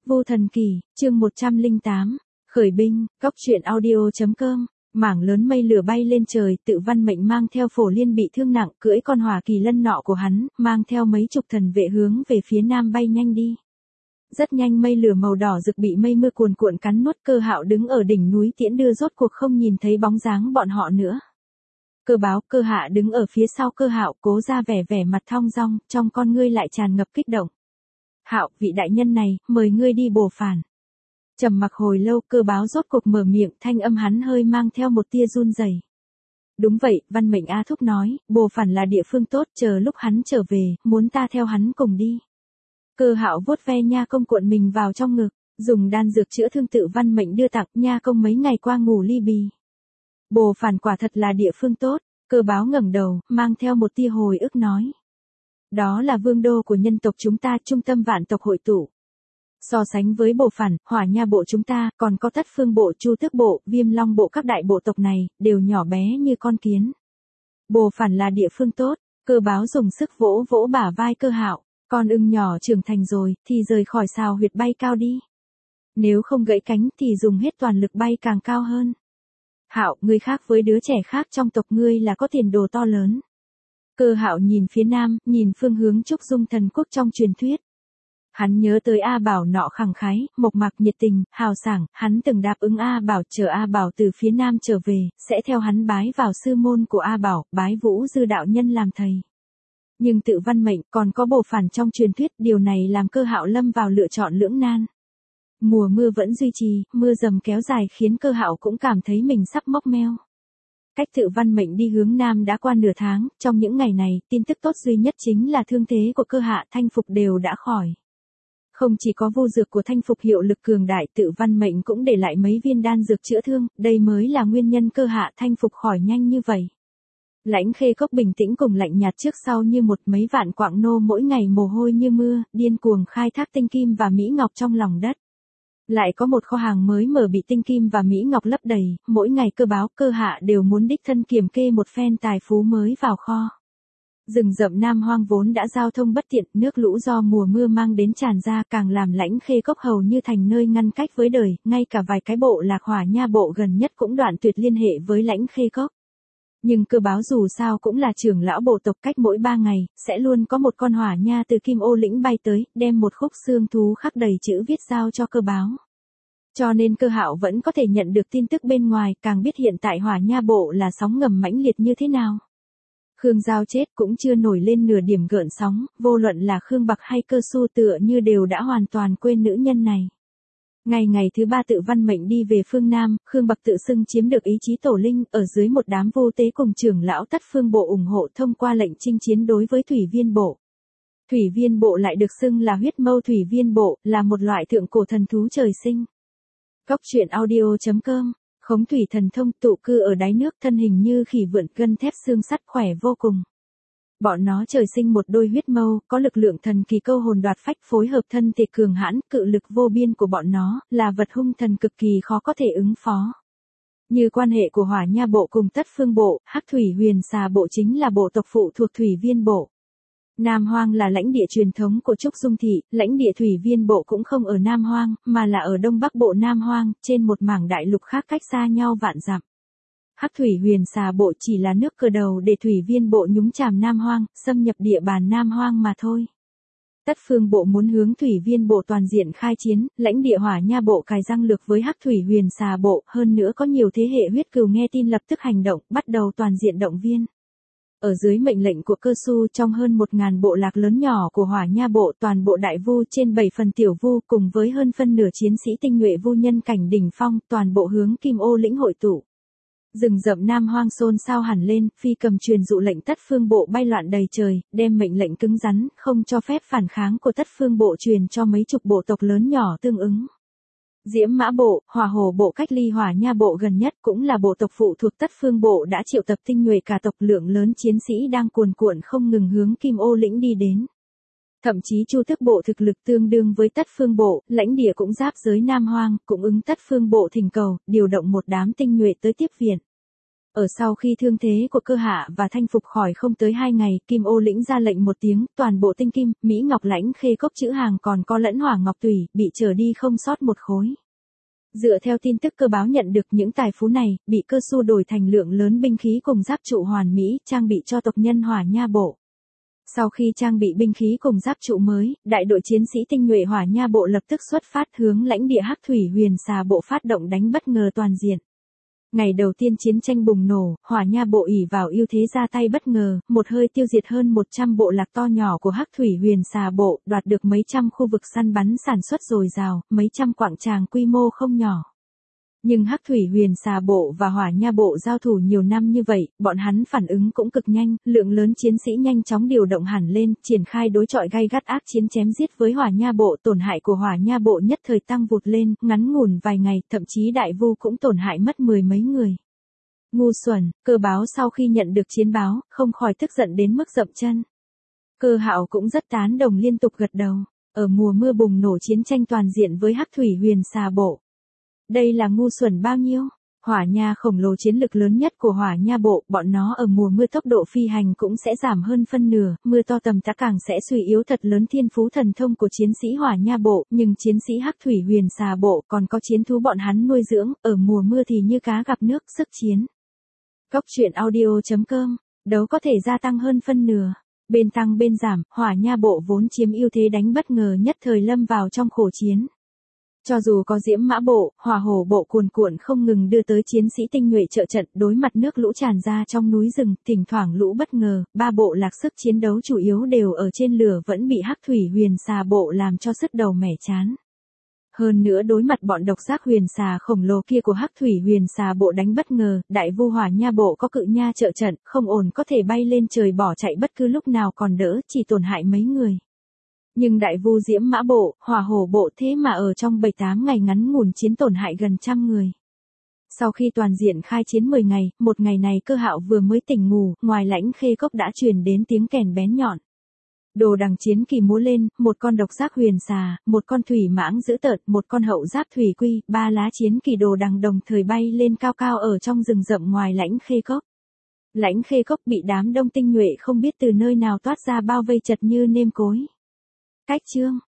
Vô Thần Kỳ, chương 108, khởi binh, Cóc truyện audio.com. Mảng lớn mây lửa bay lên trời, Tự Văn Mệnh mang theo Phổ Liên bị thương nặng, cưỡi con hỏa kỳ lân nọ của hắn, mang theo mấy chục thần vệ hướng về phía nam bay nhanh đi. Rất nhanh mây lửa màu đỏ rực bị mây mưa cuồn cuộn cắn nuốt. Cơ Hạo đứng ở đỉnh núi tiễn đưa rốt cuộc không nhìn thấy bóng dáng bọn họ nữa. Cơ Báo, Cơ Hạ đứng ở phía sau Cơ Hạo, cố ra vẻ mặt thong dong, trong con ngươi lại tràn ngập kích động. Hạo, vị đại nhân này, mời ngươi đi bồ phản. Trầm mặc hồi lâu, Cơ Báo rốt cuộc mở miệng, thanh âm hắn hơi mang theo một tia run rẩy. Đúng vậy, Văn Mệnh A Thúc nói, bồ phản là địa phương tốt, chờ lúc hắn trở về, muốn ta theo hắn cùng đi. Cơ Hạo vuốt ve nha công cuộn mình vào trong ngực, dùng đan dược chữa thương Tự Văn Mệnh đưa tặng. Nha công mấy ngày qua ngủ ly bì. Bồ phản quả thật là địa phương tốt. Cơ Báo ngẩng đầu, mang theo một tia hồi ức nói. Đó là vương đô của nhân tộc chúng ta, trung tâm vạn tộc hội tụ. So sánh với bồ phản, Hỏa Nha bộ chúng ta, còn có Tất Phương bộ, Chu Tước bộ, Viêm Long bộ, các đại bộ tộc này, đều nhỏ bé như con kiến. Bồ phản là địa phương tốt. Cơ Báo dùng sức vỗ vỗ bả vai Cơ Hạo. Con ưng nhỏ trưởng thành rồi, thì rời khỏi sào huyệt bay cao đi. Nếu không gãy cánh thì dùng hết toàn lực bay càng cao hơn. Hạo, ngươi khác với đứa trẻ khác trong tộc ngươi là có tiền đồ to lớn. Cơ Hạo nhìn phía nam, nhìn phương hướng Trúc Dung thần quốc trong truyền thuyết. Hắn nhớ tới A Bảo nọ khẳng khái, mộc mạc nhiệt tình, hào sảng, hắn từng đáp ứng A Bảo chờ A Bảo từ phía nam trở về, sẽ theo hắn bái vào sư môn của A Bảo, bái Vũ Dư đạo nhân làm thầy. Nhưng Tự Văn Mệnh còn có bồ phản trong truyền thuyết, điều này làm Cơ Hạo lâm vào lựa chọn lưỡng nan. Mùa mưa vẫn duy trì, mưa dầm kéo dài khiến Cơ Hạo cũng cảm thấy mình sắp mốc meo. Cách Tự Văn Mệnh đi hướng nam đã qua nửa tháng, trong những ngày này, tin tức tốt duy nhất chính là thương thế của Cơ Hạ Thanh Phục đều đã khỏi. Không chỉ có vu dược của Thanh Phục hiệu lực cường đại, Tự Văn Mệnh cũng để lại mấy viên đan dược chữa thương, đây mới là nguyên nhân Cơ Hạ Thanh Phục khỏi nhanh như vậy. Lãnh Khê Cốc bình tĩnh cùng lạnh nhạt trước sau như một, mấy vạn quạng nô mỗi ngày mồ hôi như mưa, điên cuồng khai thác tinh kim và mỹ ngọc trong lòng đất. Lại có một kho hàng mới mở bị tinh kim và mỹ ngọc lấp đầy, mỗi ngày Cơ Báo, Cơ Hạ đều muốn đích thân kiểm kê một phen tài phú mới vào kho. Rừng rậm Nam Hoang vốn đã giao thông bất tiện, nước lũ do mùa mưa mang đến tràn ra càng làm Lãnh Khê Cốc hầu như thành nơi ngăn cách với đời, ngay cả vài cái bộ lạc Hỏa Nha bộ gần nhất cũng đoạn tuyệt liên hệ với Lãnh Khê Cốc. Nhưng Cơ Báo dù sao cũng là trưởng lão bộ tộc, cách mỗi 3 ngày, sẽ luôn có một con Hỏa Nha từ Kim Ô lĩnh bay tới, đem một khúc xương thú khắc đầy chữ viết giao cho Cơ Báo. Cho nên Cơ Hạo vẫn có thể nhận được tin tức bên ngoài, càng biết hiện tại Hỏa Nha bộ là sóng ngầm mãnh liệt như thế nào. Khương Giao chết cũng chưa nổi lên nửa điểm gợn sóng, vô luận là Khương Bạc hay Cơ Xu tựa như đều đã hoàn toàn quên nữ nhân này. Ngày thứ 3 Tự Văn Mệnh đi về phương Nam, Khương Bạc tự xưng chiếm được ý chí tổ linh, ở dưới một đám vô tế cùng trưởng lão Tất Phương bộ ủng hộ thông qua lệnh chinh chiến đối với Thủy Viên bộ. Thủy Viên bộ lại được xưng là huyết mâu Thủy Viên bộ, là một loại thượng cổ thần thú trời sinh. Cóc truyện audio.com. Khống thủy thần thông, tụ cư ở đáy nước, thân hình như khỉ vượn, gân thép xương sắt, khỏe vô cùng. Bọn nó trời sinh một đôi huyết mâu, có lực lượng thần kỳ câu hồn đoạt phách, phối hợp thân thể cường hãn, cự lực vô biên của bọn nó, là vật hung thần cực kỳ khó có thể ứng phó. Như quan hệ của Hỏa Nha bộ cùng Tất Phương bộ, Hắc Thủy Huyền Xà bộ chính là bộ tộc phụ thuộc Thủy Viên bộ. Nam Hoang là lãnh địa truyền thống của Trúc Dung thị, lãnh địa Thủy Viên bộ cũng không ở Nam Hoang, mà là ở Đông Bắc bộ Nam Hoang, trên một mảng đại lục khác cách xa nhau vạn dặm. Hắc Thủy Huyền Xà bộ chỉ là nước cờ đầu để Thủy Viên bộ nhúng chàm Nam Hoang, xâm nhập địa bàn Nam Hoang mà thôi. Tất Phương bộ muốn hướng Thủy Viên bộ toàn diện khai chiến, lãnh địa Hỏa Nha bộ cài răng lược với Hắc Thủy Huyền Xà bộ, hơn nữa có nhiều thế hệ huyết cừu nghe tin lập tức hành động, bắt đầu toàn diện động viên. Ở dưới mệnh lệnh của Cơ Xu, trong hơn 1000 bộ lạc lớn nhỏ của Hỏa Nha bộ, toàn bộ đại vu trên 7 phần tiểu vu cùng với hơn phân nửa chiến sĩ tinh nhuệ vu nhân cảnh đỉnh phong, toàn bộ hướng Kim Ô lĩnh hội tụ. Rừng rậm Nam Hoang xôn xao hẳn lên, Phi Cầm truyền dụ lệnh Tất Phương bộ bay loạn đầy trời, đem mệnh lệnh cứng rắn, không cho phép phản kháng của Tất Phương bộ truyền cho mấy chục bộ tộc lớn nhỏ tương ứng. Diễm Mã bộ, Hỏa Hổ bộ cách ly Hỏa Nha bộ gần nhất, cũng là bộ tộc phụ thuộc Tất Phương bộ, đã triệu tập tinh nhuệ cả tộc, lượng lớn chiến sĩ đang cuồn cuộn không ngừng hướng Kim Ô lĩnh đi đến. Thậm chí Chu Tước bộ thực lực tương đương với Tất Phương bộ, lãnh địa cũng giáp giới Nam Hoang, cũng ứng Tất Phương bộ thỉnh cầu, điều động một đám tinh nhuệ tới tiếp viện. Ở sau khi thương thế của Cơ Hạ và Thanh phục khỏi không tới 2 ngày, Kim Ô Lĩnh ra lệnh một tiếng, toàn bộ tinh kim, Mỹ Ngọc Lãnh Khê Cốc chữ hàng còn có lẫn hỏa ngọc tùy, bị trở đi không sót một khối. Dựa theo tin tức cơ báo nhận được, những tài phú này bị Cơ Xu đổi thành lượng lớn binh khí cùng giáp trụ hoàn mỹ, trang bị cho tộc nhân Hỏa Nha Bộ. Sau khi trang bị binh khí cùng giáp trụ mới, đại đội chiến sĩ tinh nhuệ Hỏa Nha Bộ lập tức xuất phát hướng lãnh địa Hắc Thủy Huyền Xà Bộ phát động đánh bất ngờ toàn diện. Ngày đầu tiên chiến tranh bùng nổ, Hỏa Nha Bộ ỷ vào ưu thế ra tay bất ngờ, một hơi tiêu diệt hơn 100 bộ lạc to nhỏ của Hắc Thủy Huyền Xà Bộ, đoạt được mấy trăm khu vực săn bắn sản xuất dồi dào, mấy trăm quảng tràng quy mô không nhỏ. Nhưng Hắc Thủy Huyền Xà Bộ và Hỏa Nha Bộ giao thủ nhiều năm như vậy, bọn hắn phản ứng cũng cực nhanh, lượng lớn chiến sĩ nhanh chóng điều động hẳn lên, triển khai đối chọi gay gắt ác chiến chém giết với Hỏa Nha Bộ. Tổn hại của Hỏa Nha Bộ nhất thời tăng vụt lên, ngắn ngủn vài ngày, thậm chí Đại Vu cũng tổn hại mất 10 mấy người. Ngu xuẩn, Cơ báo sau khi nhận được chiến báo, không khỏi tức giận đến mức dậm chân. Cơ Hạo cũng rất tán đồng, liên tục gật đầu. Ở mùa mưa bùng nổ chiến tranh toàn diện với Hắc Thủy Huyền Xà Bộ. Đây là ngu xuẩn bao nhiêu? Hỏa Nha khổng lồ, chiến lực lớn nhất của Hỏa Nha Bộ, bọn nó ở mùa mưa tốc độ phi hành cũng sẽ giảm hơn phân nửa, mưa to tầm tã càng sẽ suy yếu thật lớn thiên phú thần thông của chiến sĩ Hỏa Nha Bộ, nhưng chiến sĩ Hắc Thủy Huyền Xà Bộ còn có chiến thú bọn hắn nuôi dưỡng, ở mùa mưa thì như cá gặp nước, sức chiến. Cốc truyện audio.com, đấu có thể gia tăng hơn phân nửa. Bên tăng bên giảm, Hỏa Nha Bộ vốn chiếm ưu thế đánh bất ngờ nhất thời lâm vào trong khổ chiến. Cho dù có Diễm Mã Bộ, Hỏa Hổ Bộ cuồn cuộn không ngừng đưa tới chiến sĩ tinh nhuệ trợ trận, đối mặt nước lũ tràn ra trong núi rừng, thỉnh thoảng lũ bất ngờ, ba bộ lạc sức chiến đấu chủ yếu đều ở trên lửa vẫn bị Hắc Thủy Huyền Xà Bộ làm cho sứt đầu mẻ chán. Hơn nữa đối mặt bọn độc giác huyền xà khổng lồ kia của Hắc Thủy Huyền Xà Bộ đánh bất ngờ, Đại Vu Hỏa Nha Bộ có Cự Nha trợ trận, không ổn có thể bay lên trời bỏ chạy bất cứ lúc nào còn đỡ, chỉ tổn hại mấy người. Nhưng Đại Vu Diễm Mã Bộ, Hỏa Hổ Bộ thế mà ở trong 7-8 ngày ngắn ngủn chiến tổn hại gần trăm người. Sau khi toàn diện khai chiến 10 ngày, một ngày này Cơ Hạo vừa mới tỉnh ngủ, ngoài Lãnh Khê Cốc đã truyền đến tiếng kèn bén nhọn. Đồ đằng chiến kỳ múa lên, một con độc giác huyền xà, một con thủy mãng dữ tợn, một con hậu giáp thủy quy, 3 lá chiến kỳ đồ đằng đồng thời bay lên cao cao ở trong rừng rậm ngoài Lãnh Khê Cốc. Lãnh Khê Cốc bị đám đông tinh nhuệ không biết từ nơi nào toát ra bao vây chật như nêm cối. Cách chương